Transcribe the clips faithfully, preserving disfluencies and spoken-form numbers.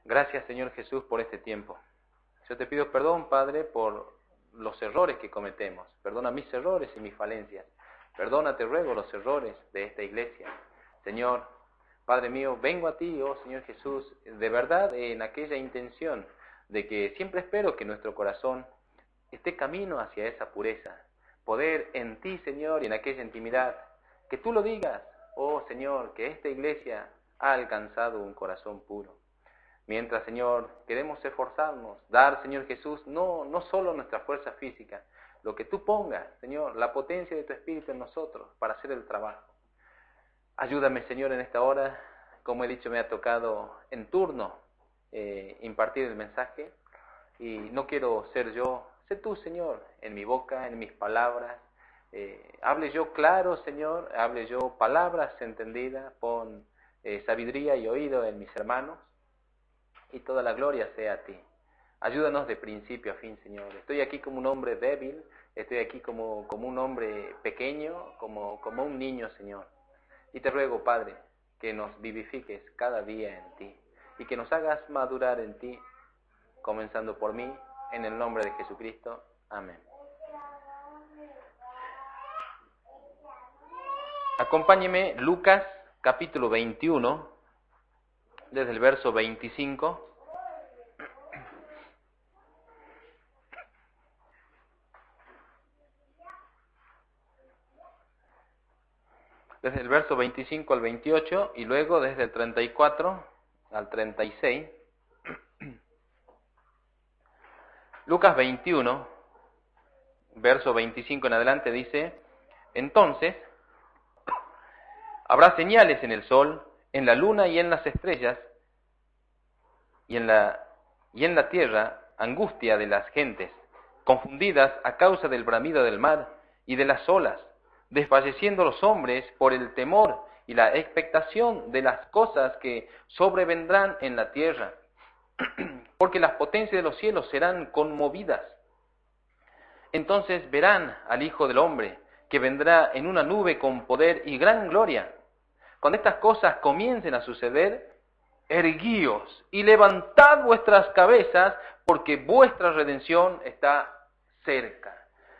Gracias, Señor Jesús, por este tiempo. Yo te pido perdón, Padre, por los errores que cometemos. Perdona mis errores y mis falencias. Perdona, te ruego, los errores de esta iglesia. Señor, Padre mío, vengo a ti, oh Señor Jesús, de verdad en aquella intención de que siempre espero que nuestro corazón esté camino hacia esa pureza. Poder en ti, Señor, y en aquella intimidad, que tú lo digas, oh Señor, que esta iglesia ha alcanzado un corazón puro. Mientras, Señor, queremos esforzarnos, dar, Señor Jesús, no, no solo nuestra fuerza física, lo que tú pongas, Señor, la potencia de tu Espíritu en nosotros para hacer el trabajo. Ayúdame, Señor, en esta hora, como he dicho, me ha tocado en turno eh, impartir el mensaje, y no quiero ser yo, sé tú, Señor, en mi boca, en mis palabras, eh, hable yo claro, Señor, hable yo palabras entendidas, pon eh, sabiduría y oído en mis hermanos, y toda la gloria sea a ti. Ayúdanos de principio a fin, Señor. Estoy aquí como un hombre débil, estoy aquí como, como un hombre pequeño, como, como un niño, Señor. Y te ruego, Padre, que nos vivifiques cada día en ti, y que nos hagas madurar en ti, comenzando por mí, en el nombre de Jesucristo. Amén. Acompáñeme, Lucas, capítulo veintiuno, desde el verso veinticinco. Desde el verso veinticinco al veintiocho, y luego desde el treinta y cuatro al treinta y seis. Lucas veintiuno, verso veinticinco en adelante, dice: Entonces habrá señales en el sol, en la luna y en las estrellas, y en la, y en la tierra angustia de las gentes, confundidas a causa del bramido del mar y de las olas, desfalleciendo los hombres por el temor y la expectación de las cosas que sobrevendrán en la tierra, porque las potencias de los cielos serán conmovidas. Entonces verán al Hijo del Hombre, que vendrá en una nube con poder y gran gloria. Cuando estas cosas comiencen a suceder, erguíos y levantad vuestras cabezas, porque vuestra redención está cerca.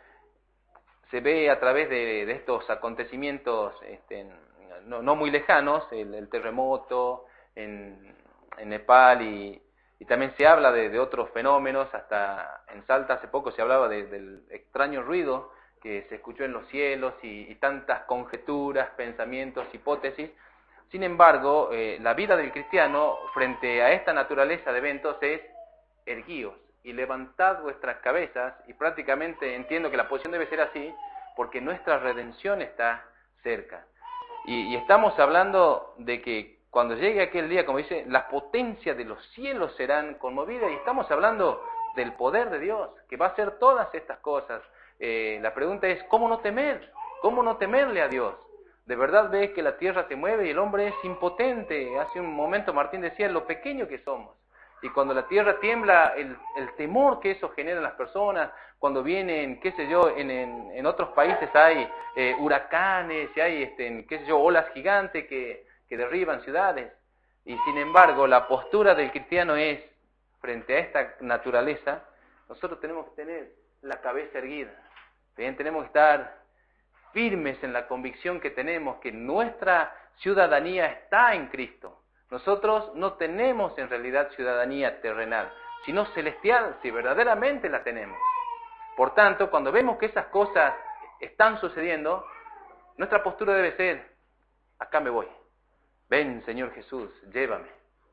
Se ve a través de, de estos acontecimientos este, no, no muy lejanos, el, el terremoto en, en Nepal, y, y también se habla de, de otros fenómenos. Hasta en Salta hace poco se hablaba de, del extraño ruido que se escuchó en los cielos, y, y tantas conjeturas, pensamientos, hipótesis. Sin embargo, eh, la vida del cristiano frente a esta naturaleza de eventos es: erguíos y levantad vuestras cabezas, y prácticamente entiendo que la posición debe ser así, porque nuestra redención está cerca. Y, y estamos hablando de que cuando llegue aquel día, como dice, las potencias de los cielos serán conmovidas, y estamos hablando del poder de Dios, que va a hacer todas estas cosas. Eh, la pregunta es, ¿cómo no temer? ¿Cómo no temerle a Dios? De verdad ves que la tierra se mueve y el hombre es impotente. Hace un momento Martín decía lo pequeño que somos. Y cuando la tierra tiembla, el, el temor que eso genera en las personas, cuando vienen, qué sé yo, en, en, en otros países hay eh, huracanes, y hay, este, qué sé yo, olas gigantes que, que derriban ciudades. Y sin embargo, la postura del cristiano es, frente a esta naturaleza, nosotros tenemos que tener la cabeza erguida. Bien, tenemos que estar firmes en la convicción que tenemos que nuestra ciudadanía está en Cristo. Nosotros no tenemos en realidad ciudadanía terrenal, sino celestial, si verdaderamente la tenemos. Por tanto, cuando vemos que esas cosas están sucediendo, nuestra postura debe ser: acá me voy. Ven, Señor Jesús, llévame.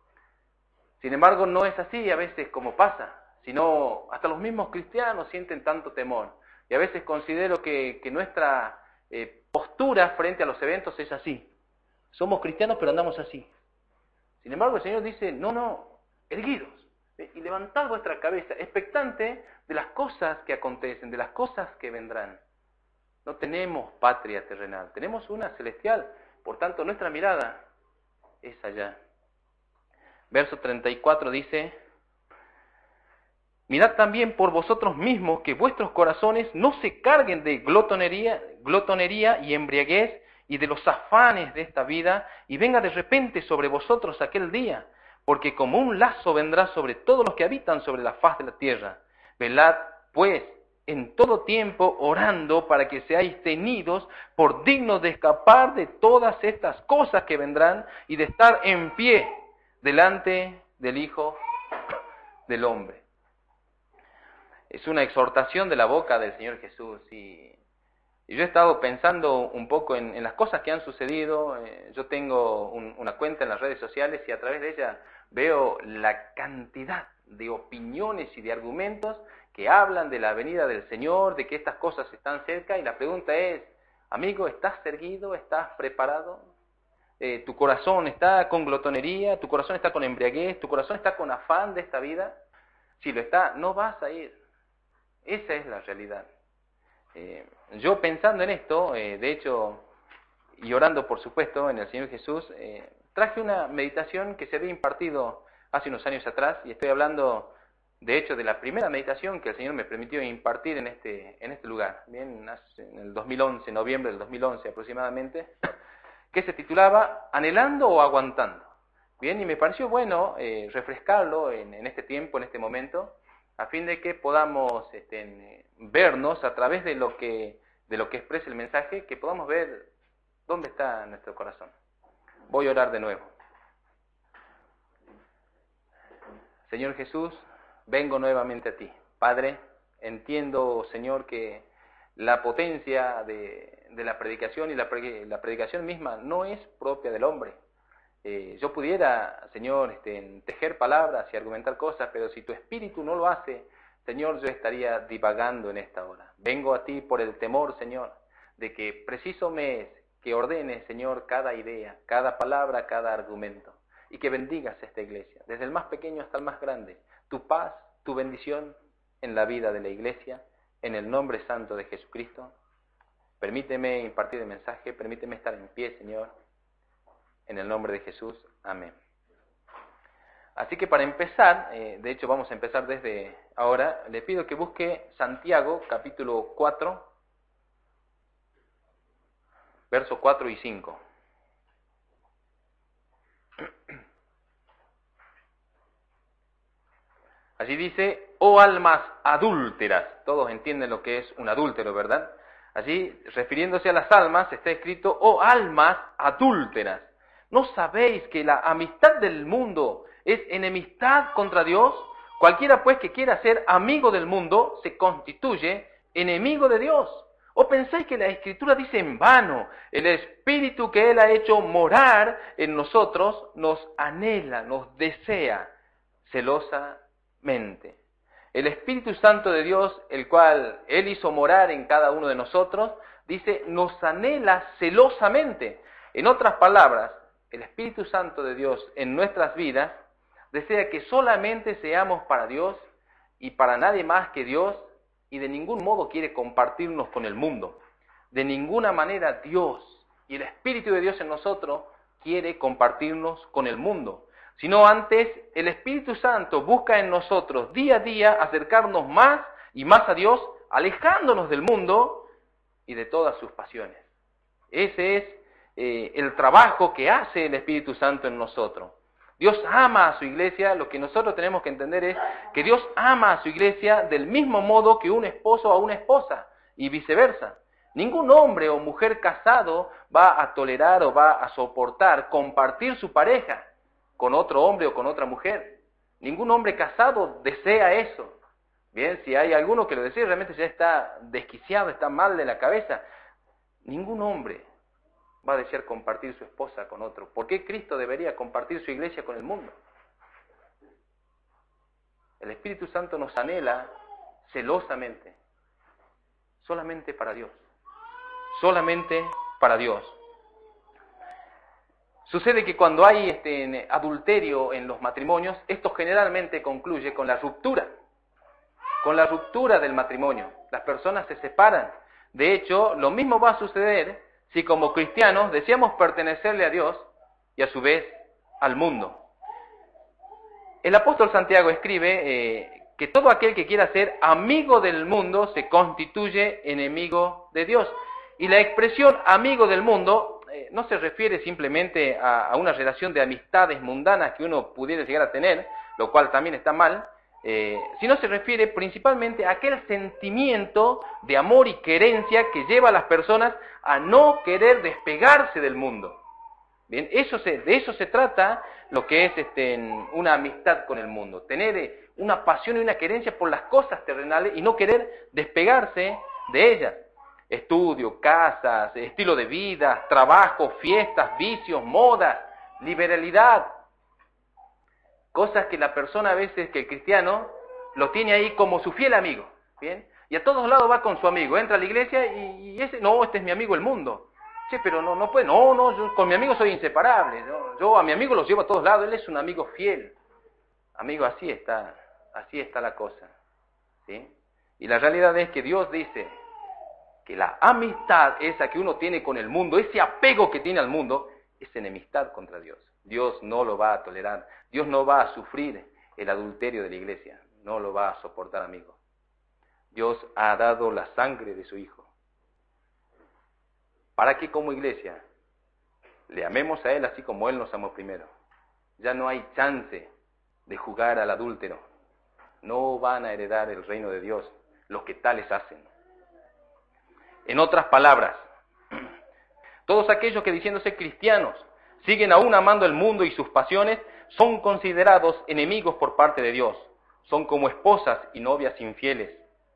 Sin embargo, no es así a veces como pasa, sino hasta los mismos cristianos sienten tanto temor. Y a veces considero que, que nuestra eh, postura frente a los eventos es así. Somos cristianos, pero andamos así. Sin embargo, el Señor dice: no, no, erguidos y levantad vuestra cabeza, expectante de las cosas que acontecen, de las cosas que vendrán. No tenemos patria terrenal, tenemos una celestial. Por tanto, nuestra mirada es allá. Verso treinta y cuatro dice: mirad también por vosotros mismos que vuestros corazones no se carguen de glotonería, glotonería y embriaguez, y de los afanes de esta vida, y venga de repente sobre vosotros aquel día, porque como un lazo vendrá sobre todos los que habitan sobre la faz de la tierra. Velad, pues, en todo tiempo orando para que seáis tenidos por dignos de escapar de todas estas cosas que vendrán y de estar en pie delante del Hijo del Hombre. Es una exhortación de la boca del Señor Jesús y, y yo he estado pensando un poco en, en las cosas que han sucedido. Eh, yo tengo un, una cuenta en las redes sociales y a través de ella veo la cantidad de opiniones y de argumentos que hablan de la venida del Señor, de que estas cosas están cerca, y la pregunta es, amigo, ¿estás erguido? ¿Estás preparado? Eh, ¿Tu corazón está con glotonería? ¿Tu corazón está con embriaguez? ¿Tu corazón está con afán de esta vida? Si lo está, no vas a ir. Esa es la realidad. Eh, yo pensando en esto, eh, de hecho, y orando por supuesto en el Señor Jesús, eh, traje una meditación que se había impartido hace unos años atrás, y estoy hablando de hecho de la primera meditación que el Señor me permitió impartir en este, en este lugar, bien, en el dos mil once, noviembre del dos mil once aproximadamente, que se titulaba Anhelando o Aguantando. Bien, y me pareció bueno eh, refrescarlo en, en este tiempo, en este momento, a fin de que podamos este, vernos a través de lo que de lo que expresa el mensaje, que podamos ver dónde está nuestro corazón. Voy a orar de nuevo. Señor Jesús, vengo nuevamente a ti. Padre, entiendo, Señor, que la potencia de, de la predicación y la, la predicación misma no es propia del hombre. Eh, yo pudiera, Señor, este, tejer palabras y argumentar cosas, pero si tu espíritu no lo hace, Señor, yo estaría divagando en esta hora. Vengo a ti por el temor, Señor, de que preciso me es que ordenes, Señor, cada idea, cada palabra, cada argumento, y que bendigas esta iglesia, desde el más pequeño hasta el más grande, tu paz, tu bendición en la vida de la iglesia, en el nombre santo de Jesucristo. Permíteme impartir el mensaje, permíteme estar en pie, Señor, en el nombre de Jesús. Amén. Así que para empezar, eh, de hecho vamos a empezar desde ahora, le pido que busque Santiago, capítulo cuatro, versos cuatro y cinco. Allí dice, oh almas adúlteras. Todos entienden lo que es un adúltero, ¿verdad? Allí, refiriéndose a las almas, está escrito, oh almas adúlteras. ¿No sabéis que la amistad del mundo es enemistad contra Dios? Cualquiera pues que quiera ser amigo del mundo se constituye enemigo de Dios. ¿O pensáis que la Escritura dice en vano, el Espíritu que Él ha hecho morar en nosotros nos anhela, nos desea celosamente? El Espíritu Santo de Dios, el cual Él hizo morar en cada uno de nosotros, dice, nos anhela celosamente. En otras palabras, el Espíritu Santo de Dios en nuestras vidas desea que solamente seamos para Dios y para nadie más que Dios, y de ningún modo quiere compartirnos con el mundo. De ninguna manera Dios y el Espíritu de Dios en nosotros quiere compartirnos con el mundo, sino antes el Espíritu Santo busca en nosotros día a día acercarnos más y más a Dios, alejándonos del mundo y de todas sus pasiones. Ese es eh, el trabajo que hace el Espíritu Santo en nosotros. Dios ama a su iglesia. Lo que nosotros tenemos que entender es que Dios ama a su iglesia del mismo modo que un esposo a una esposa y viceversa. Ningún hombre o mujer casado va a tolerar o va a soportar compartir su pareja con otro hombre o con otra mujer. Ningún hombre casado desea eso. Bien, si hay alguno que lo desea, realmente ya está desquiciado, está mal de la cabeza. Ningún hombre va a desear compartir su esposa con otro. ¿Por qué Cristo debería compartir su iglesia con el mundo? El Espíritu Santo nos anhela celosamente, solamente para Dios, solamente para Dios. Sucede que cuando hay este adulterio en los matrimonios, esto generalmente concluye con la ruptura, con la ruptura del matrimonio. Las personas se separan. De hecho, lo mismo va a suceder si como cristianos deseamos pertenecerle a Dios y a su vez al mundo. El apóstol Santiago escribe eh, que todo aquel que quiera ser amigo del mundo se constituye enemigo de Dios. Y la expresión amigo del mundo eh, no se refiere simplemente a, a una relación de amistades mundanas que uno pudiera llegar a tener, lo cual también está mal, eh, sino se refiere principalmente a aquel sentimiento de amor y querencia que lleva a las personas a no querer despegarse del mundo. Bien, eso se, de eso se trata lo que es este, una amistad con el mundo, tener eh, una pasión y una querencia por las cosas terrenales y no querer despegarse de ellas. Estudio, casas, estilo de vida, trabajo, fiestas, vicios, modas, liberalidad. Cosas que la persona a veces, que el cristiano, lo tiene ahí como su fiel amigo. ¿Bien? Y a todos lados va con su amigo, entra a la iglesia y, y ese, no, este es mi amigo el mundo. Sí, pero no, no puede, no, no, yo con mi amigo soy inseparable. ¿No? Yo a mi amigo los llevo a todos lados, él es un amigo fiel. Amigo, así está, así está la cosa. ¿Sí? Y la realidad es que Dios dice que la amistad esa que uno tiene con el mundo, ese apego que tiene al mundo, es enemistad contra Dios. Dios no lo va a tolerar. Dios no va a sufrir el adulterio de la iglesia. No lo va a soportar, amigo. Dios ha dado la sangre de su Hijo para que como iglesia le amemos a Él así como Él nos amó primero. Ya no hay chance de jugar al adúltero. No van a heredar el reino de Dios los que tales hacen. En otras palabras, todos aquellos que diciéndose cristianos siguen aún amando el mundo y sus pasiones son considerados enemigos por parte de Dios. Son como esposas y novias infieles.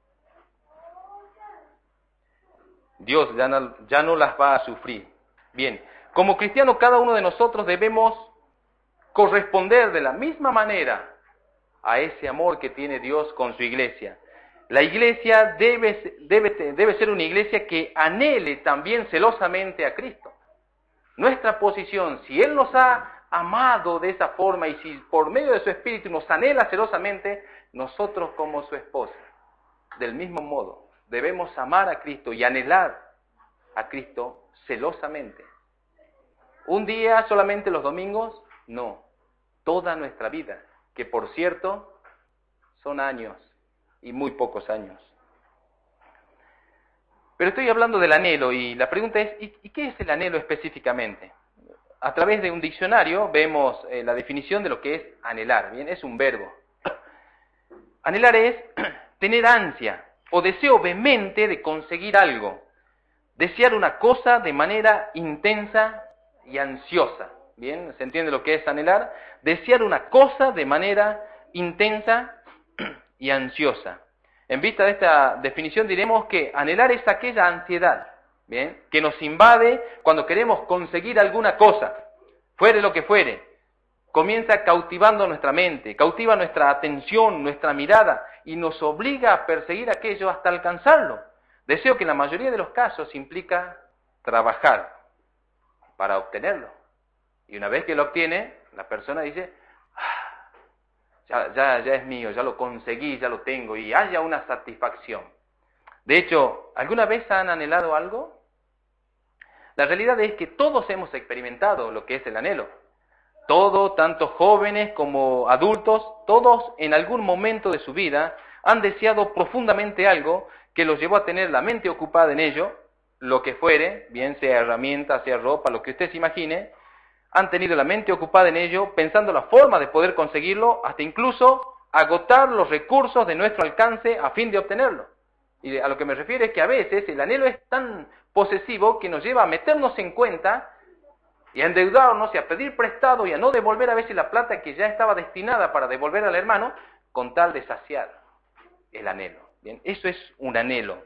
Dios ya no, ya no las va a sufrir. Bien, como cristiano cada uno de nosotros debemos corresponder de la misma manera a ese amor que tiene Dios con su iglesia. La iglesia debe, debe, debe ser una iglesia que anhele también celosamente a Cristo. Nuestra posición, si Él nos ha amado de esa forma y si por medio de su Espíritu nos anhela celosamente, nosotros como su esposa, del mismo modo, debemos amar a Cristo y anhelar a Cristo celosamente. ¿Un día solamente los domingos? No, toda nuestra vida, que por cierto son años y muy pocos años. Pero estoy hablando del anhelo y la pregunta es, ¿y qué es el anhelo específicamente? A través de un diccionario vemos eh, la definición de lo que es anhelar. Bien, es un verbo. Anhelar es tener ansia o deseo vehemente de conseguir algo, desear una cosa de manera intensa y ansiosa. Bien, ¿se entiende lo que es anhelar? Desear una cosa de manera intensa y ansiosa. En vista de esta definición diremos que anhelar es aquella ansiedad, ¿bien?, que nos invade cuando queremos conseguir alguna cosa, fuere lo que fuere. Comienza cautivando nuestra mente, cautiva nuestra atención, nuestra mirada, y nos obliga a perseguir aquello hasta alcanzarlo. Deseo que en la mayoría de los casos implica trabajar para obtenerlo. Y una vez que lo obtiene, la persona dice, ah, ya, ya, ya es mío, ya lo conseguí, ya lo tengo, y haya una satisfacción. De hecho, ¿alguna vez han anhelado algo? La realidad es que todos hemos experimentado lo que es el anhelo. Todos, tanto jóvenes como adultos, todos en algún momento de su vida han deseado profundamente algo que los llevó a tener la mente ocupada en ello, lo que fuere, bien sea herramienta, sea ropa, lo que usted se imagine, han tenido la mente ocupada en ello, pensando la forma de poder conseguirlo, hasta incluso agotar los recursos de nuestro alcance a fin de obtenerlo. Y a lo que me refiero es que a veces el anhelo es tan posesivo que nos lleva a meternos en cuenta y a endeudarnos y a pedir prestado y a no devolver a veces la plata que ya estaba destinada para devolver al hermano con tal de saciar el anhelo. Bien, eso es un anhelo.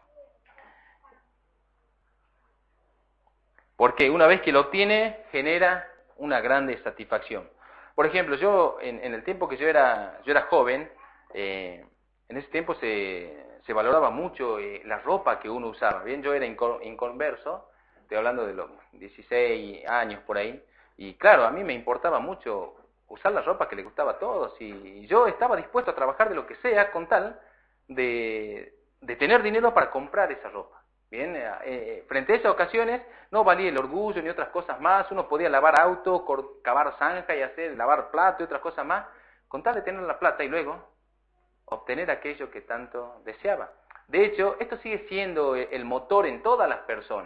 Porque una vez que lo obtiene, genera una grande satisfacción. Por ejemplo, yo en, en el tiempo que yo era, yo era joven, eh, en ese tiempo se, se valoraba mucho eh, la ropa que uno usaba. Bien, yo era inconverso, estoy hablando de los dieciséis años por ahí, y claro, a mí me importaba mucho usar la ropa que le gustaba a todos, y yo estaba dispuesto a trabajar de lo que sea con tal de, de tener dinero para comprar esa ropa. Bien, eh, frente a esas ocasiones no valía el orgullo ni otras cosas más, uno podía lavar auto, cavar zanja y hacer, lavar plato y otras cosas más, con tal de tener la plata y luego obtener aquello que tanto deseaba. De hecho, esto sigue siendo el motor en todas las personas.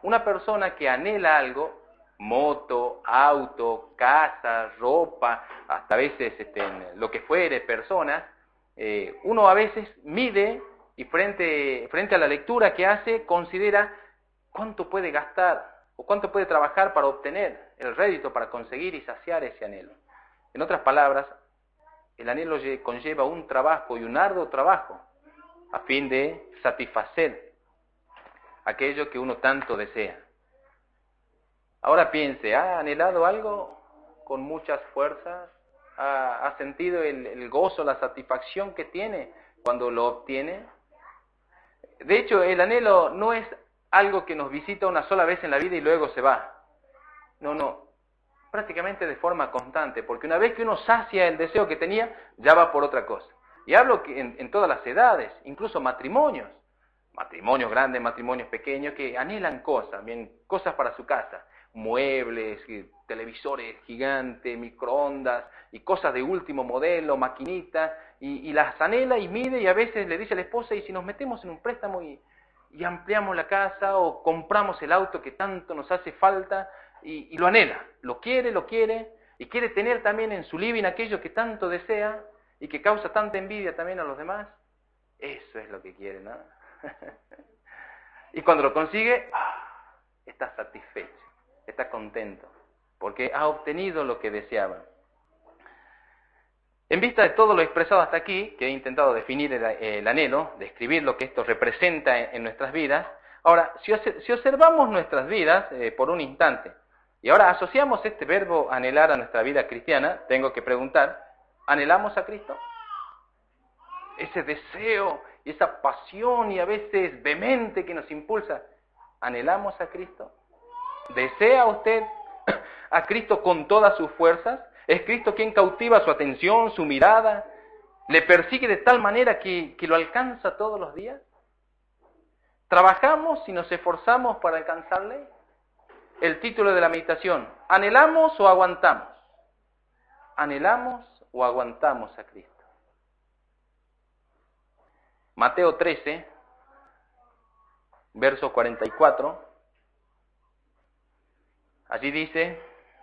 Una persona que anhela algo, moto, auto, casa, ropa, hasta a veces este, lo que fuere, personas, eh, uno a veces mide y frente, frente a la lectura que hace, considera cuánto puede gastar o cuánto puede trabajar para obtener el rédito, para conseguir y saciar ese anhelo. En otras palabras, el anhelo conlleva un trabajo y un arduo trabajo a fin de satisfacer aquello que uno tanto desea. Ahora piense, ¿ha anhelado algo con muchas fuerzas? ¿Ha, ha sentido el, el gozo, la satisfacción que tiene cuando lo obtiene? De hecho, el anhelo no es algo que nos visita una sola vez en la vida y luego se va. No, no, prácticamente de forma constante, porque una vez que uno sacia el deseo que tenía, ya va por otra cosa. Y hablo que en, en todas las edades, incluso matrimonios, matrimonios grandes, matrimonios pequeños, que anhelan cosas, bien, cosas para su casa, muebles, televisores gigantes, microondas, y cosas de último modelo, maquinitas, y, y las anhela y mide, y a veces le dice a la esposa, y si nos metemos en un préstamo y, y ampliamos la casa, o compramos el auto que tanto nos hace falta, y, y lo anhela, lo quiere, lo quiere, y quiere tener también en su living aquello que tanto desea, y que causa tanta envidia también a los demás. Eso es lo que quiere, ¿no? Y cuando lo consigue, ¡ah!, está satisfecho, está contento, porque ha obtenido lo que deseaba. En vista de todo lo expresado hasta aquí, que he intentado definir el, el anhelo, describir lo que esto representa en, en nuestras vidas, ahora, si, si observamos nuestras vidas eh, por un instante, y ahora asociamos este verbo anhelar a nuestra vida cristiana, tengo que preguntar, ¿anhelamos a Cristo? Ese deseo y esa pasión y a veces vehemente que nos impulsa, ¿anhelamos a Cristo? ¿Desea usted a Cristo con todas sus fuerzas? ¿Es Cristo quien cautiva su atención, su mirada? ¿Le persigue de tal manera que, que lo alcanza todos los días? ¿Trabajamos y nos esforzamos para alcanzarle? El título de la meditación, ¿anhelamos o aguantamos? ¿Anhelamos o aguantamos a Cristo? Mateo trece, verso cuarenta y cuatro, allí dice,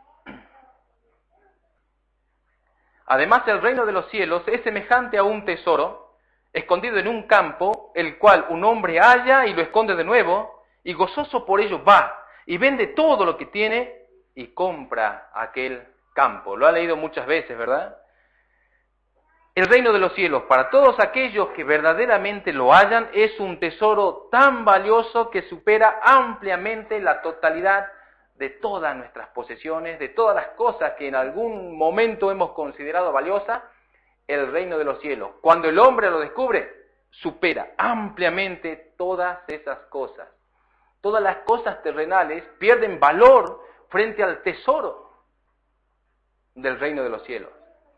además el reino de los cielos es semejante a un tesoro escondido en un campo, el cual un hombre halla y lo esconde de nuevo, y gozoso por ello va, y vende todo lo que tiene, y compra aquel campo. Lo ha leído muchas veces, ¿verdad? El reino de los cielos, para todos aquellos que verdaderamente lo hallan, es un tesoro tan valioso que supera ampliamente la totalidad de todas nuestras posesiones, de todas las cosas que en algún momento hemos considerado valiosas. El reino de los cielos, cuando el hombre lo descubre, supera ampliamente todas esas cosas. Todas las cosas terrenales pierden valor frente al tesoro del reino de los cielos.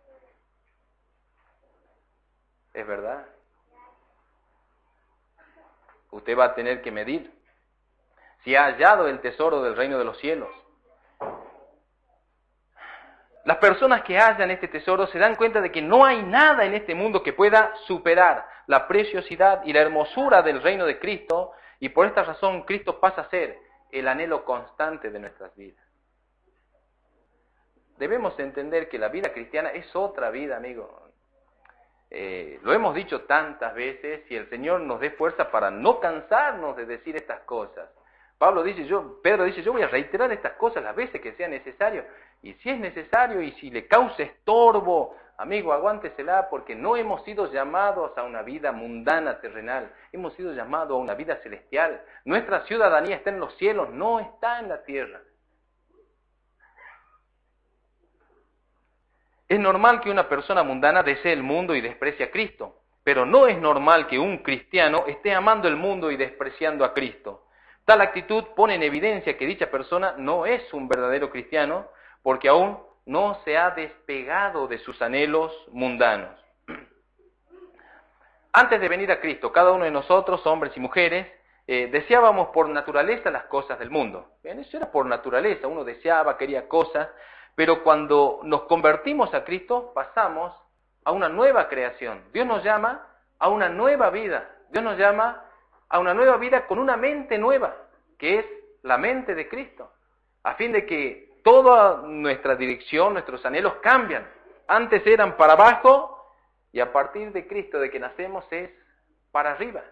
¿Es verdad? Usted va a tener que medir si ha hallado el tesoro del reino de los cielos. Las personas que hallan este tesoro se dan cuenta de que no hay nada en este mundo que pueda superar la preciosidad y la hermosura del reino de Cristo, y por esta razón Cristo pasa a ser el anhelo constante de nuestras vidas. Debemos entender que la vida cristiana es otra vida, amigo. Eh, lo hemos dicho tantas veces, y el Señor nos dé fuerza para no cansarnos de decir estas cosas. Pablo dice, yo, Pedro dice, yo voy a reiterar estas cosas las veces que sea necesario, y si es necesario y si le causa estorbo, amigo, aguántesela, porque no hemos sido llamados a una vida mundana terrenal, hemos sido llamados a una vida celestial. Nuestra ciudadanía está en los cielos, no está en la tierra. Es normal que una persona mundana desee el mundo y desprecie a Cristo, pero no es normal que un cristiano esté amando el mundo y despreciando a Cristo. Tal actitud pone en evidencia que dicha persona no es un verdadero cristiano, porque aún no se ha despegado de sus anhelos mundanos. Antes de venir a Cristo, cada uno de nosotros, hombres y mujeres, eh, deseábamos por naturaleza las cosas del mundo. Bien, eso era por naturaleza, uno deseaba, quería cosas, pero cuando nos convertimos a Cristo, pasamos a una nueva creación. Dios nos llama a una nueva vida. Dios nos llama a una nueva vida con una mente nueva, que es la mente de Cristo, a fin de que toda nuestra dirección, nuestros anhelos cambian. Antes eran para abajo y a partir de Cristo, de que nacemos, es para arriba.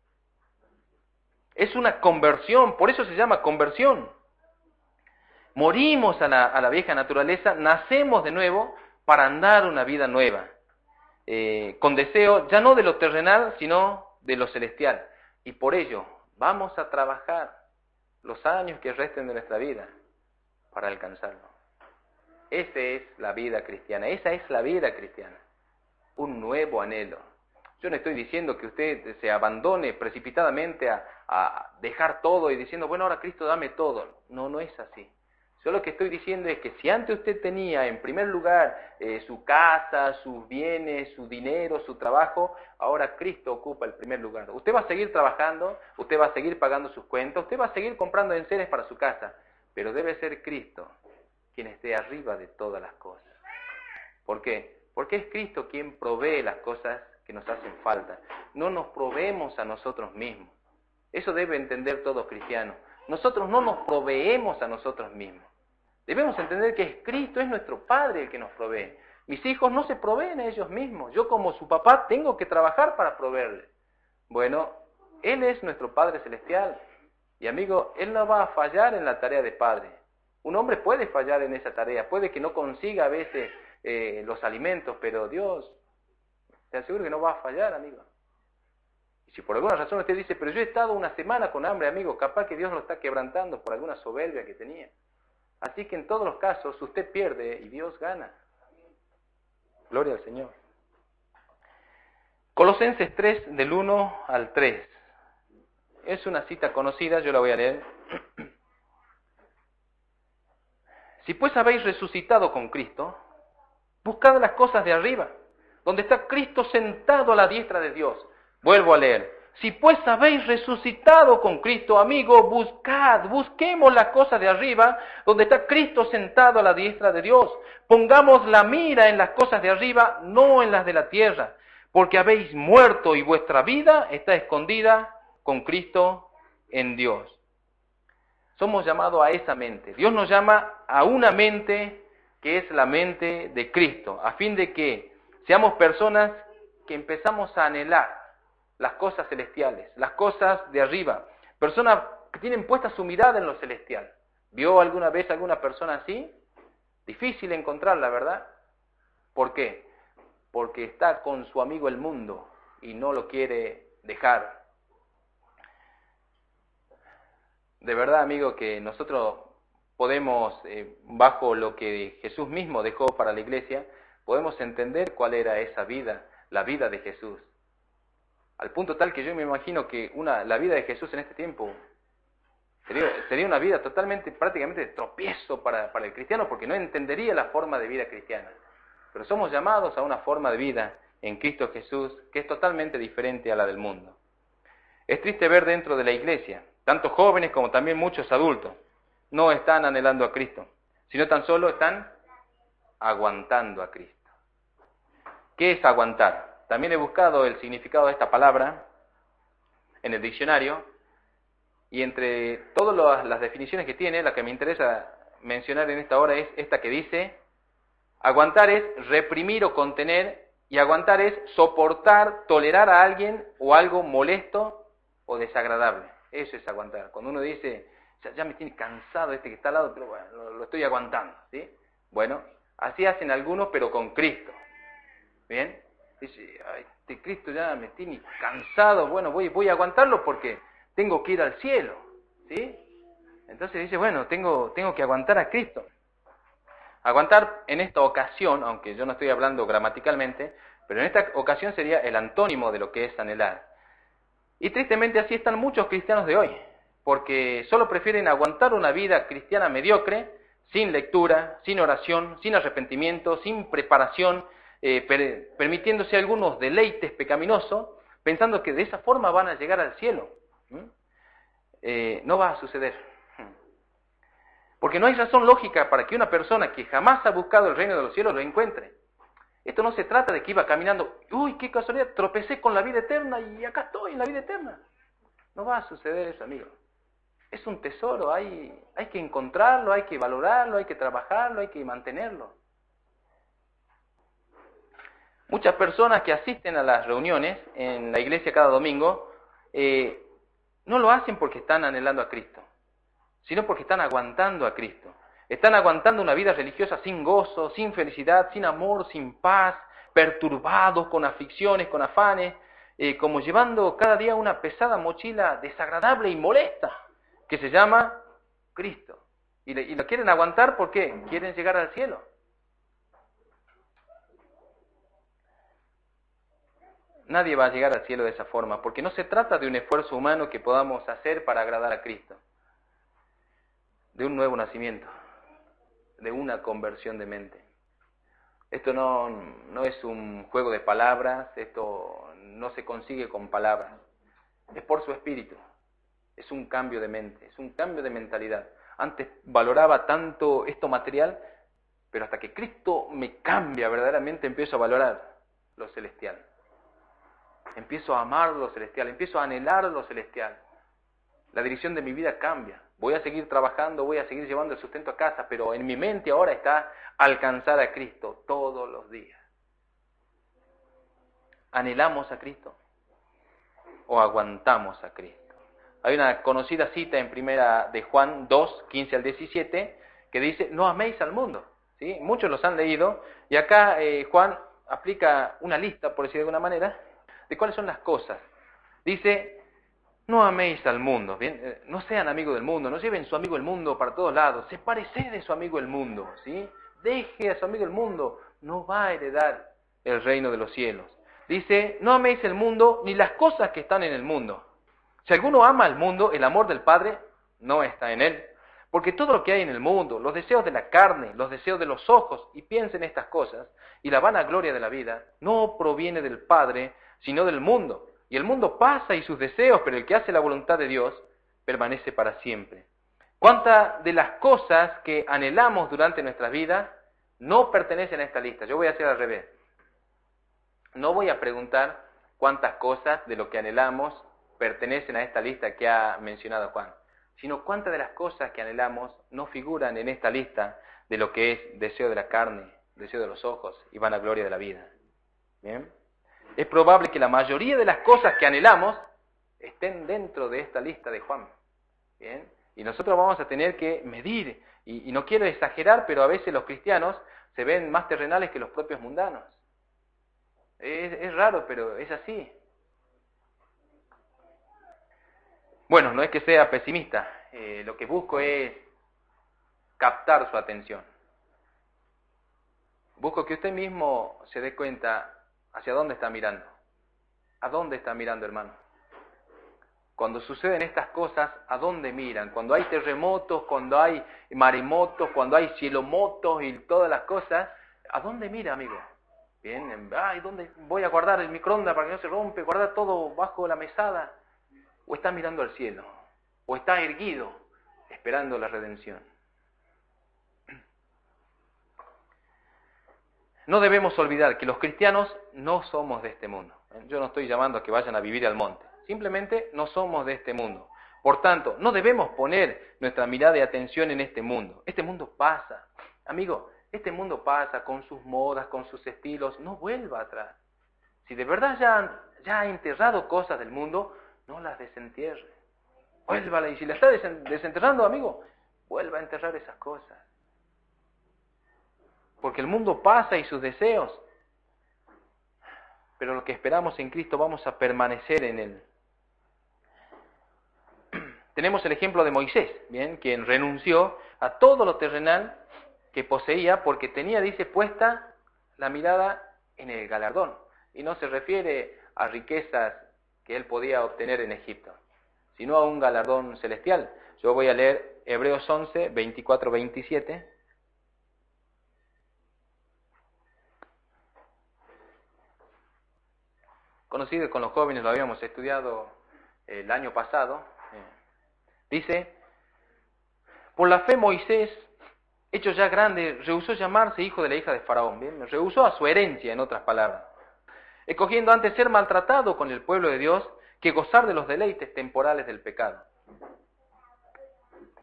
Es una conversión, por eso se llama conversión. Morimos a la, a la vieja naturaleza, nacemos de nuevo para andar una vida nueva, eh, con deseo ya no de lo terrenal, sino de lo celestial. Y por ello vamos a trabajar los años que resten de nuestra vida para alcanzarlo. Esa es la vida cristiana, esa es la vida cristiana, un nuevo anhelo. Yo no estoy diciendo que usted se abandone precipitadamente a, a dejar todo y diciendo, bueno, ahora Cristo dame todo. No, no es así. Yo lo que estoy diciendo es que si antes usted tenía en primer lugar eh, su casa, sus bienes, su dinero, su trabajo, ahora Cristo ocupa el primer lugar. Usted va a seguir trabajando, usted va a seguir pagando sus cuentas, usted va a seguir comprando enseres para su casa, pero debe ser Cristo quien esté arriba de todas las cosas. ¿Por qué? Porque es Cristo quien provee las cosas que nos hacen falta. No nos proveemos a nosotros mismos. Eso debe entender todo cristiano. Nosotros no nos proveemos a nosotros mismos. Debemos entender que es Cristo, es nuestro Padre el que nos provee. Mis hijos no se proveen a ellos mismos. Yo como su papá tengo que trabajar para proveerles. Bueno, Él es nuestro Padre Celestial. Y amigo, Él no va a fallar en la tarea de Padre. Un hombre puede fallar en esa tarea, puede que no consiga a veces eh, los alimentos, pero Dios, te aseguro que no va a fallar, amigo. Y si por alguna razón usted dice, pero yo he estado una semana con hambre, amigo, capaz que Dios lo está quebrantando por alguna soberbia que tenía. Así que en todos los casos usted pierde y Dios gana. Gloria al Señor. Colosenses tres, del uno al tres. Es una cita conocida, yo la voy a leer. Si pues habéis resucitado con Cristo, buscad las cosas de arriba, donde está Cristo sentado a la diestra de Dios. Vuelvo a leer. Si pues habéis resucitado con Cristo, amigo, buscad, busquemos las cosas de arriba, donde está Cristo sentado a la diestra de Dios. Pongamos la mira en las cosas de arriba, no en las de la tierra, porque habéis muerto y vuestra vida está escondida con Cristo en Dios. Somos llamados a esa mente. Dios nos llama a una mente que es la mente de Cristo, a fin de que seamos personas que empezamos a anhelar las cosas celestiales, las cosas de arriba. Personas que tienen puesta su mirada en lo celestial. ¿Vio alguna vez alguna persona así? Difícil encontrarla, ¿verdad? ¿Por qué? Porque está con su amigo el mundo y no lo quiere dejar. De verdad, amigo, que nosotros podemos, eh, bajo lo que Jesús mismo dejó para la iglesia, podemos entender cuál era esa vida, la vida de Jesús. Al punto tal que yo me imagino que una, la vida de Jesús en este tiempo sería, sería una vida totalmente, prácticamente de tropiezo para, para el cristiano, porque no entendería la forma de vida cristiana. Pero somos llamados a una forma de vida en Cristo Jesús que es totalmente diferente a la del mundo. Es triste ver dentro de la iglesia, tanto jóvenes como también muchos adultos, no están anhelando a Cristo, sino tan solo están aguantando a Cristo. ¿Qué es aguantar? También he buscado el significado de esta palabra en el diccionario, y entre todas las definiciones que tiene, la que me interesa mencionar en esta hora es esta que dice: aguantar es reprimir o contener, y aguantar es soportar, tolerar a alguien o algo molesto o desagradable. Eso es aguantar. Cuando uno dice, ya, ya me tiene cansado este que está al lado, pero bueno, lo, lo estoy aguantando, ¿sí? Bueno, así hacen algunos, pero con Cristo. ¿Bien? Dice, ay, este Cristo ya me tiene cansado, bueno, voy, voy a aguantarlo porque tengo que ir al cielo, ¿sí? Entonces dice, bueno, tengo, tengo que aguantar a Cristo. Aguantar en esta ocasión, aunque yo no estoy hablando gramaticalmente, pero en esta ocasión sería el antónimo de lo que es anhelar. Y tristemente así están muchos cristianos de hoy, porque solo prefieren aguantar una vida cristiana mediocre, sin lectura, sin oración, sin arrepentimiento, sin preparación, eh, per, permitiéndose algunos deleites pecaminosos, pensando que de esa forma van a llegar al cielo. ¿Mm? Eh, no va a suceder. Porque no hay razón lógica para que una persona que jamás ha buscado el reino de los cielos lo encuentre. Esto no se trata de que iba caminando, uy, qué casualidad, tropecé con la vida eterna y acá estoy en la vida eterna. No va a suceder eso, amigo. es un tesoro, hay, hay que encontrarlo, hay que valorarlo, hay que trabajarlo, hay que mantenerlo. Muchas personas que asisten a las reuniones en la iglesia cada domingo, eh, no lo hacen porque están anhelando a Cristo, sino porque están aguantando a Cristo. Están aguantando una vida religiosa sin gozo, sin felicidad, sin amor, sin paz, perturbados con aflicciones, con afanes, eh, como llevando cada día una pesada mochila desagradable y molesta, que se llama Cristo. Y, le, y lo quieren aguantar, ¿por qué? Quieren llegar al cielo. Nadie va a llegar al cielo de esa forma, porque no se trata de un esfuerzo humano que podamos hacer para agradar a Cristo, de un nuevo nacimiento, de una conversión de mente. Esto no, no es un juego de palabras, esto no se consigue con palabras, es por su espíritu, es un cambio de mente, es un cambio de mentalidad. Antes valoraba tanto esto material, pero hasta que Cristo me cambia verdaderamente empiezo a valorar lo celestial. Empiezo a amar lo celestial, empiezo a anhelar lo celestial. La dirección de mi vida cambia. Voy a seguir trabajando, voy a seguir llevando el sustento a casa, pero en mi mente ahora está alcanzar a Cristo todos los días. ¿Anhelamos a Cristo o aguantamos a Cristo? Hay una conocida cita en primera de Juan dos, quince al diecisiete, que dice, no améis al mundo. ¿Sí? Muchos los han leído, y acá eh, Juan aplica una lista, por decir de alguna manera, de cuáles son las cosas. Dice, no améis al mundo, ¿bien? Eh, no sean amigos del mundo, no lleven su amigo el mundo para todos lados, sepárese de su amigo el mundo, ¿sí? Deje a su amigo el mundo, no va a heredar el reino de los cielos. Dice, no améis el mundo ni las cosas que están en el mundo. Si alguno ama al mundo, el amor del Padre no está en él. Porque todo lo que hay en el mundo, los deseos de la carne, los deseos de los ojos, y piensen estas cosas, y la vanagloria de la vida, no proviene del Padre, sino del mundo. Y el mundo pasa y sus deseos, pero el que hace la voluntad de Dios permanece para siempre. ¿Cuántas de las cosas que anhelamos durante nuestra vida no pertenecen a esta lista? Yo voy a hacer al revés. No voy a preguntar cuántas cosas de lo que anhelamos pertenecen a esta lista que ha mencionado Juan, sino cuántas de las cosas que anhelamos no figuran en esta lista de lo que es deseo de la carne, deseo de los ojos y vanagloria de la vida. ¿Bien? Es probable que la mayoría de las cosas que anhelamos estén dentro de esta lista de Juan. ¿Bien? Y nosotros vamos a tener que medir, y, y no quiero exagerar, pero a veces los cristianos se ven más terrenales que los propios mundanos. Es, es raro, pero es así. Bueno, no es que sea pesimista, eh, lo que busco es captar su atención. Busco que usted mismo se dé cuenta hacia dónde está mirando. ¿A dónde está mirando, hermano? Cuando suceden estas cosas, ¿a dónde miran? Cuando hay terremotos, cuando hay maremotos, cuando hay cielomotos y todas las cosas, ¿a dónde mira, amigo? Bien, ay, ¿dónde voy a guardar el microondas para que no se rompe? ¿Guardar todo bajo la mesada? ¿O está mirando al cielo? ¿O está erguido esperando la redención? No debemos olvidar que los cristianos no somos de este mundo. Yo no estoy llamando a que vayan a vivir al monte. Simplemente no somos de este mundo. Por tanto, no debemos poner nuestra mirada y atención en este mundo. Este mundo pasa. Amigo, este mundo pasa con sus modas, con sus estilos. No vuelva atrás. Si de verdad ya, ya ha enterrado cosas del mundo, no las desentierre. Vuélvala. Y si la está desenterrando, amigo, vuelva a enterrar esas cosas. Porque el mundo pasa y sus deseos. Pero lo que esperamos en Cristo vamos a permanecer en Él. Tenemos el ejemplo de Moisés, bien, quien renunció a todo lo terrenal que poseía porque tenía, dice, puesta la mirada en el galardón. Y no se refiere a riquezas que él podía obtener en Egipto, sino a un galardón celestial. Yo voy a leer Hebreos once, veinticuatro, veintisiete. Conocido con los jóvenes, lo habíamos estudiado el año pasado. Dice, por la fe Moisés, hecho ya grande, rehusó llamarse hijo de la hija de Faraón. ¿Bien? Rehusó a su herencia, en otras palabras, escogiendo antes ser maltratado con el pueblo de Dios que gozar de los deleites temporales del pecado.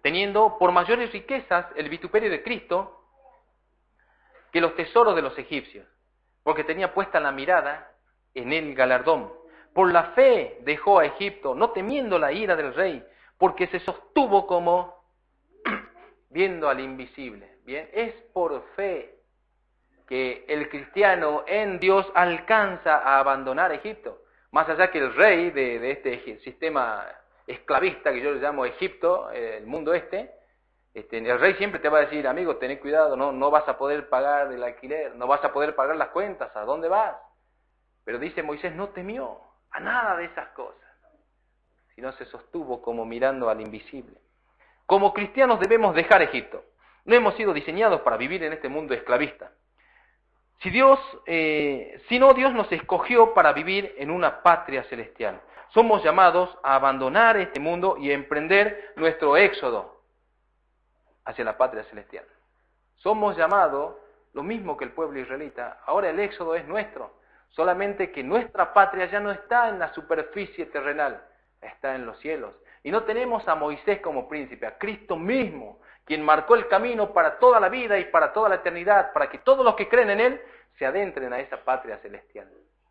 teniendo por mayores riquezas el vituperio de Cristo que los tesoros de los egipcios, porque tenía puesta la mirada en el galardón. Por la fe dejó a Egipto, no temiendo la ira del rey, porque se sostuvo como viendo al invisible. Bien, es por fe que el cristiano en Dios alcanza a abandonar Egipto. Más allá que el rey de, de este sistema esclavista que yo le llamo Egipto, el mundo este, este, el rey siempre te va a decir, amigo, ten cuidado, no, no vas a poder pagar el alquiler, no vas a poder pagar las cuentas, ¿a dónde vas? Pero dice Moisés, no temió a nada de esas cosas, sino se sostuvo como mirando al invisible. Como cristianos debemos dejar Egipto. No hemos sido diseñados para vivir en este mundo esclavista. Si Dios, eh, si no, Dios nos escogió para vivir en una patria celestial. Somos llamados a abandonar este mundo y a emprender nuestro éxodo hacia la patria celestial. Somos llamados, lo mismo que el pueblo israelita, ahora el éxodo es nuestro, solamente que nuestra patria ya no está en la superficie terrenal, está en los cielos. Y no tenemos a Moisés como príncipe, a Cristo mismo, quien marcó el camino para toda la vida y para toda la eternidad, para que todos los que creen en Él se adentren a esa patria celestial.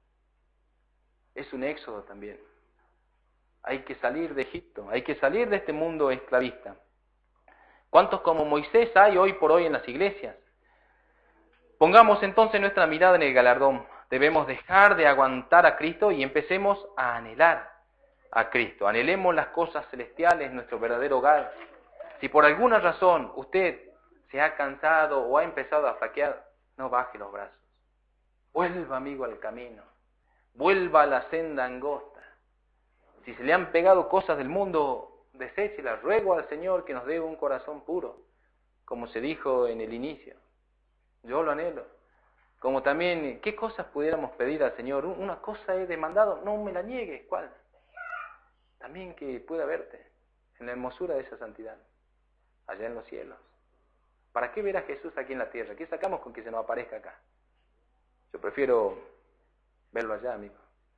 Es un éxodo también. Hay que salir de Egipto, hay que salir de este mundo esclavista. ¿Cuántos como Moisés hay hoy por hoy en las iglesias? Pongamos entonces nuestra mirada en el galardón. Debemos dejar de aguantar a Cristo y empecemos a anhelar a Cristo. Anhelemos las cosas celestiales, nuestro verdadero hogar. Si por alguna razón usted se ha cansado o ha empezado a flaquear, no baje los brazos. Vuelva, amigo, al camino. Vuelva a la senda angosta. Si se le han pegado cosas del mundo, deséchelas. Ruego al Señor que nos dé un corazón puro, como se dijo en el inicio. Yo lo anhelo. Como también, ¿qué cosas pudiéramos pedir al Señor? Una cosa he demandado, no me la niegues. ¿Cuál? También que pueda verte en la hermosura de esa santidad, allá en los cielos. ¿Para qué ver a Jesús aquí en la tierra? ¿Qué sacamos con que se nos aparezca acá? Yo prefiero verlo allá, amigo.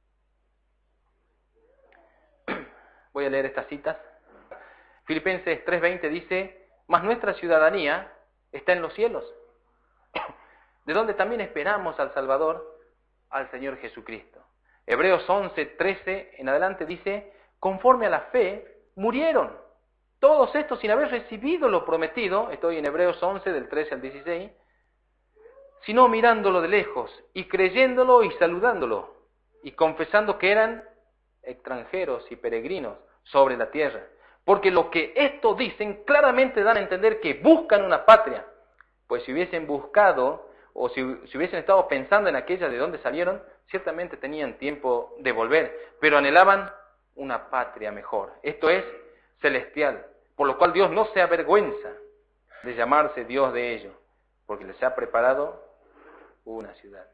Voy a leer estas citas. Filipenses tres veinte dice, mas nuestra ciudadanía está en los cielos, de donde también esperamos al Salvador, al Señor Jesucristo. Hebreos once trece en adelante dice, conforme a la fe, murieron todos estos sin haber recibido lo prometido, estoy en Hebreos once del trece al dieciséis, sino mirándolo de lejos y creyéndolo y saludándolo y confesando que eran extranjeros y peregrinos sobre la tierra. Porque lo que estos dicen claramente dan a entender que buscan una patria, pues si hubiesen buscado o si, si hubiesen estado pensando en aquella de donde salieron, ciertamente tenían tiempo de volver, pero anhelaban una patria mejor, esto es, celestial, por lo cual Dios no se avergüenza de llamarse Dios de ellos, porque les ha preparado una ciudad.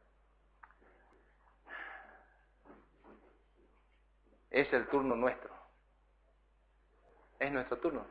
Es el turno nuestro, es nuestro turno.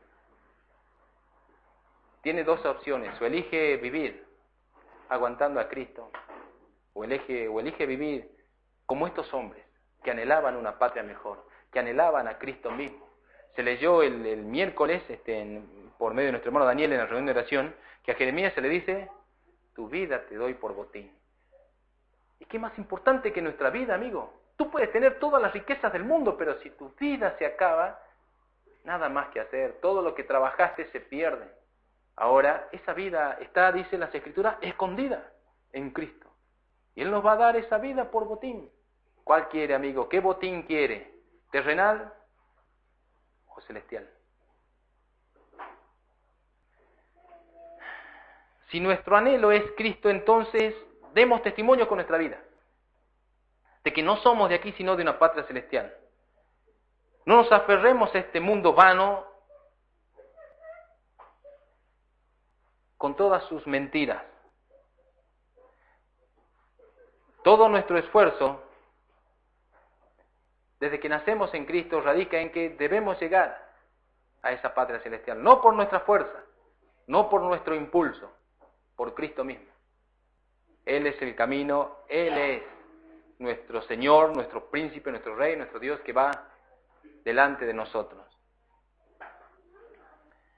Tiene dos opciones, o elige vivir aguantando a Cristo, o elige, o elige vivir como estos hombres, que anhelaban una patria mejor, que anhelaban a Cristo mismo. Se leyó el, el miércoles, este, en, por medio de nuestro hermano Daniel en la reunión de oración, que a Jeremías se le dice, tu vida te doy por botín. ¿Y qué más importante que nuestra vida, amigo? Tú puedes tener todas las riquezas del mundo, pero si tu vida se acaba, nada más que hacer, todo lo que trabajaste se pierde. Ahora, esa vida está, dice las Escrituras, escondida en Cristo. Y Él nos va a dar esa vida por botín. ¿Cuál quiere, amigo? ¿Qué botín quiere? ¿Terrenal o celestial? Si nuestro anhelo es Cristo, entonces demos testimonio con nuestra vida de que no somos de aquí, sino de una patria celestial. No nos aferremos a este mundo vano con todas sus mentiras. Todo nuestro esfuerzo desde que nacemos en Cristo radica en que debemos llegar a esa patria celestial, no por nuestra fuerza, no por nuestro impulso, por Cristo mismo. Él es el camino, Él es nuestro Señor, nuestro príncipe, nuestro Rey, nuestro Dios que va delante de nosotros.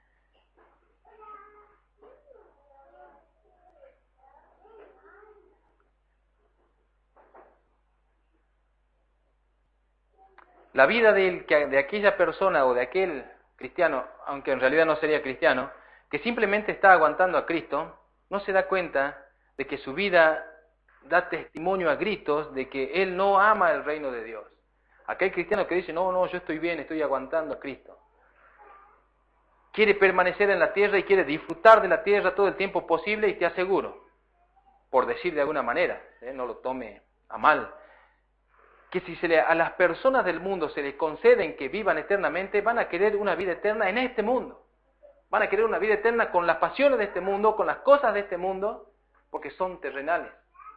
la vida de, de aquella persona o de aquel cristiano, aunque en realidad no sería cristiano, que simplemente está aguantando a Cristo, no se da cuenta de que su vida da testimonio a gritos de que él no ama el reino de Dios. Aquel cristiano que dice, no, no, yo estoy bien, estoy aguantando a Cristo. Quiere permanecer en la tierra y quiere disfrutar de la tierra todo el tiempo posible, y te aseguro, por decir de alguna manera, ¿eh? no lo tome a mal, que si se le, a las personas del mundo se les conceden que vivan eternamente, van a querer una vida eterna en este mundo. Van a querer una vida eterna con las pasiones de este mundo, con las cosas de este mundo, porque son terrenales.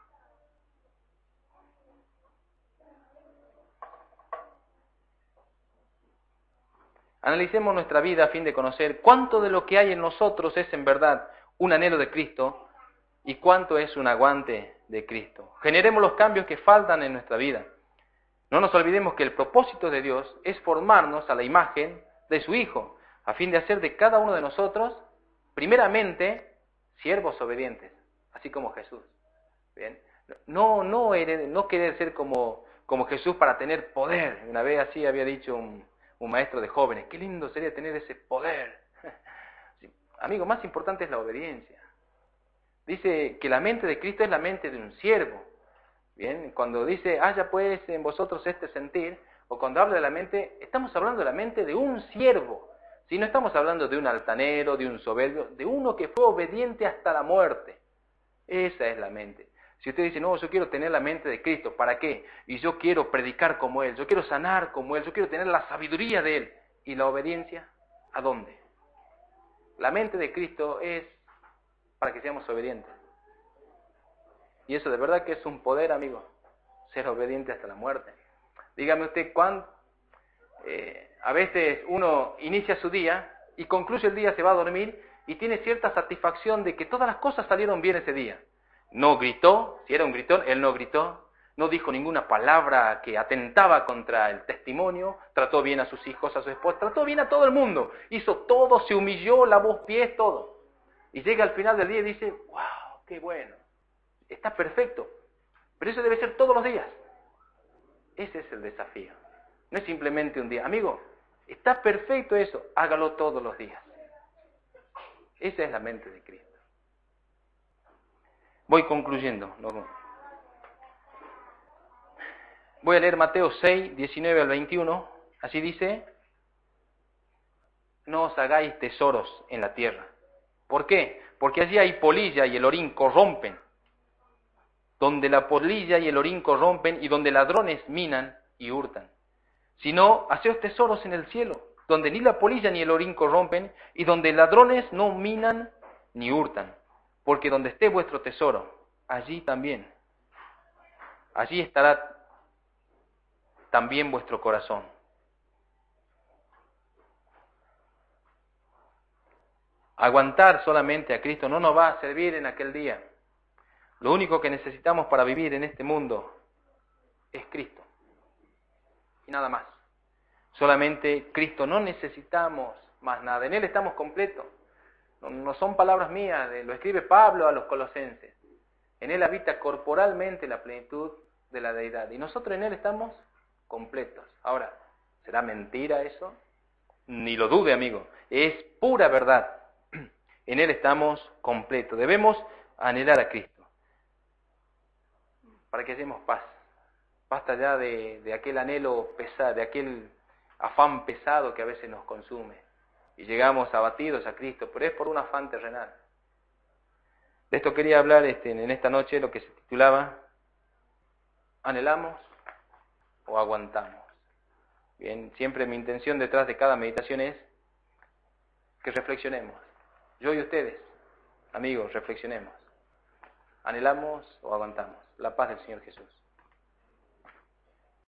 Analicemos nuestra vida a fin de conocer cuánto de lo que hay en nosotros es en verdad un anhelo de Cristo y cuánto es un aguante de Cristo. Generemos los cambios que faltan en nuestra vida. No nos olvidemos que el propósito de Dios es formarnos a la imagen de su Hijo, a fin de hacer de cada uno de nosotros, primeramente, siervos obedientes, así como Jesús. ¿Bien? No, no, no querer ser como, como Jesús para tener poder. Una vez así había dicho un, un maestro de jóvenes, qué lindo sería tener ese poder. Sí, amigo, más importante es la obediencia. Dice que la mente de Cristo es la mente de un siervo. Bien, cuando dice, haya pues en vosotros este sentir, o cuando habla de la mente, estamos hablando de la mente de un siervo. Si no estamos hablando de un altanero, de un soberbio, de uno que fue obediente hasta la muerte. Esa es la mente. Si usted dice, no, yo quiero tener la mente de Cristo, ¿para qué? Y yo quiero predicar como Él, yo quiero sanar como Él, yo quiero tener la sabiduría de Él. ¿Y la obediencia? ¿A dónde? La mente de Cristo es para que seamos obedientes. Y eso de verdad que es un poder, amigo, ser obediente hasta la muerte. Dígame usted, ¿cuándo? Eh, a veces uno inicia su día y concluye el día, se va a dormir y tiene cierta satisfacción de que todas las cosas salieron bien ese día. No gritó, si era un gritón, él no gritó, no dijo ninguna palabra que atentaba contra el testimonio, trató bien a sus hijos, a su esposa, trató bien a todo el mundo, hizo todo, se humilló, lavó pies, todo. Y llega al final del día y dice, wow, qué bueno, está perfecto, pero eso debe ser todos los días. Ese es el desafío, no es simplemente un día. Amigo, está perfecto eso, hágalo todos los días. Esa es la mente de Cristo. Voy concluyendo. ¿no? Voy a leer Mateo seis, diecinueve al veintiuno. Así dice, no os hagáis tesoros en la tierra. ¿Por qué? Porque allí hay polilla y el orín corrompen. Donde la polilla y el orín corrompen y donde ladrones minan y hurtan. Sino, haceos tesoros en el cielo, donde ni la polilla ni el orín corrompen y donde ladrones no minan ni hurtan. Porque donde esté vuestro tesoro, allí también, allí estará también vuestro corazón. Aguantar solamente a Cristo no nos va a servir en aquel día. Lo único que necesitamos para vivir en este mundo es Cristo. Y nada más. Solamente Cristo, no necesitamos más nada. En Él estamos completos. No, no son palabras mías, lo escribe Pablo a los colosenses. En Él habita corporalmente la plenitud de la deidad. Y nosotros en Él estamos completos. Ahora, ¿será mentira eso? Ni lo dude, amigo. Es pura verdad. En Él estamos completos. Debemos anhelar a Cristo. Para que hacemos paz. Basta ya de, de aquel anhelo pesado, de aquel afán pesado que a veces nos consume. Y llegamos abatidos a Cristo, pero es por un afán terrenal. De esto quería hablar este, en esta noche, lo que se titulaba ¿anhelamos o aguantamos? Bien, siempre mi intención detrás de cada meditación es que reflexionemos. Yo y ustedes, amigos, reflexionemos. ¿Anhelamos o aguantamos? La paz del Señor Jesús.